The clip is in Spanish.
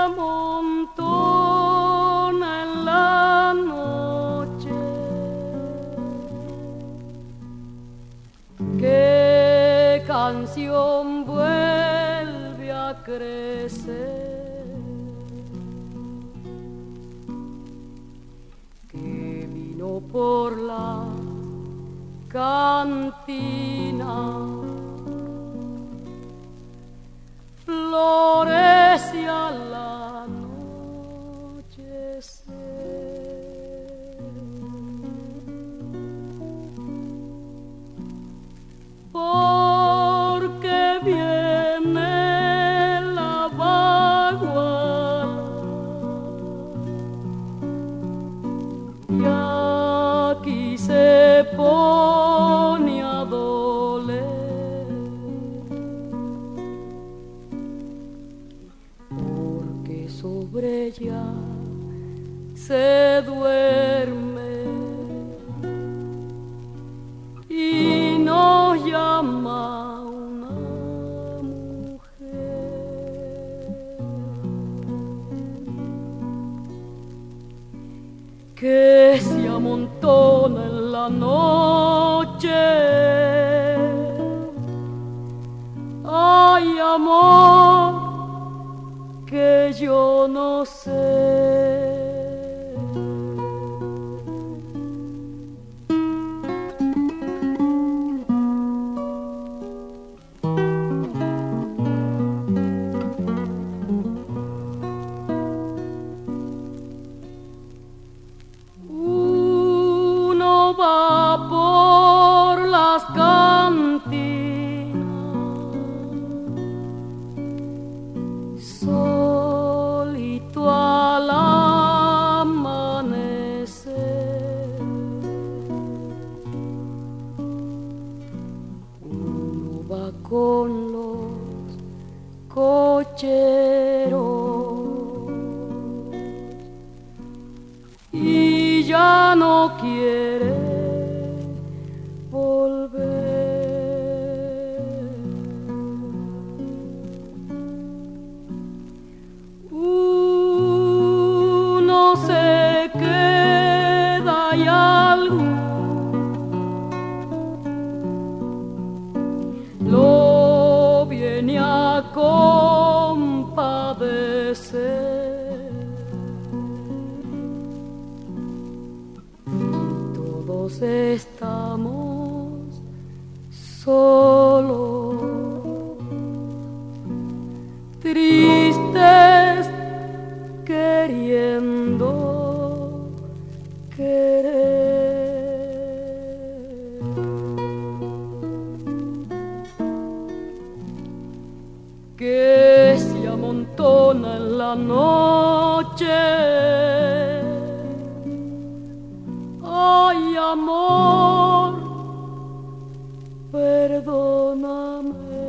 amontona en la noche. ¿Qué canción vuelve a crecer? Que vino por la cantina, florece al anochecer. Porque viene la vaguada y aquí se pone a doler, porque sobre ella se duerme y nos llama una mujer que se amontona en la noche. Ay, amor, que yo no sé. Uno va por las cantinas solito al amanecer. Uno va con los cocheros y ya no quiere volver. Uno se queda y algo lo viene a compadecer. Todos estamos solos, tristes, queriendo querer. Que se amontona en la noche. Ay, amor, perdóname.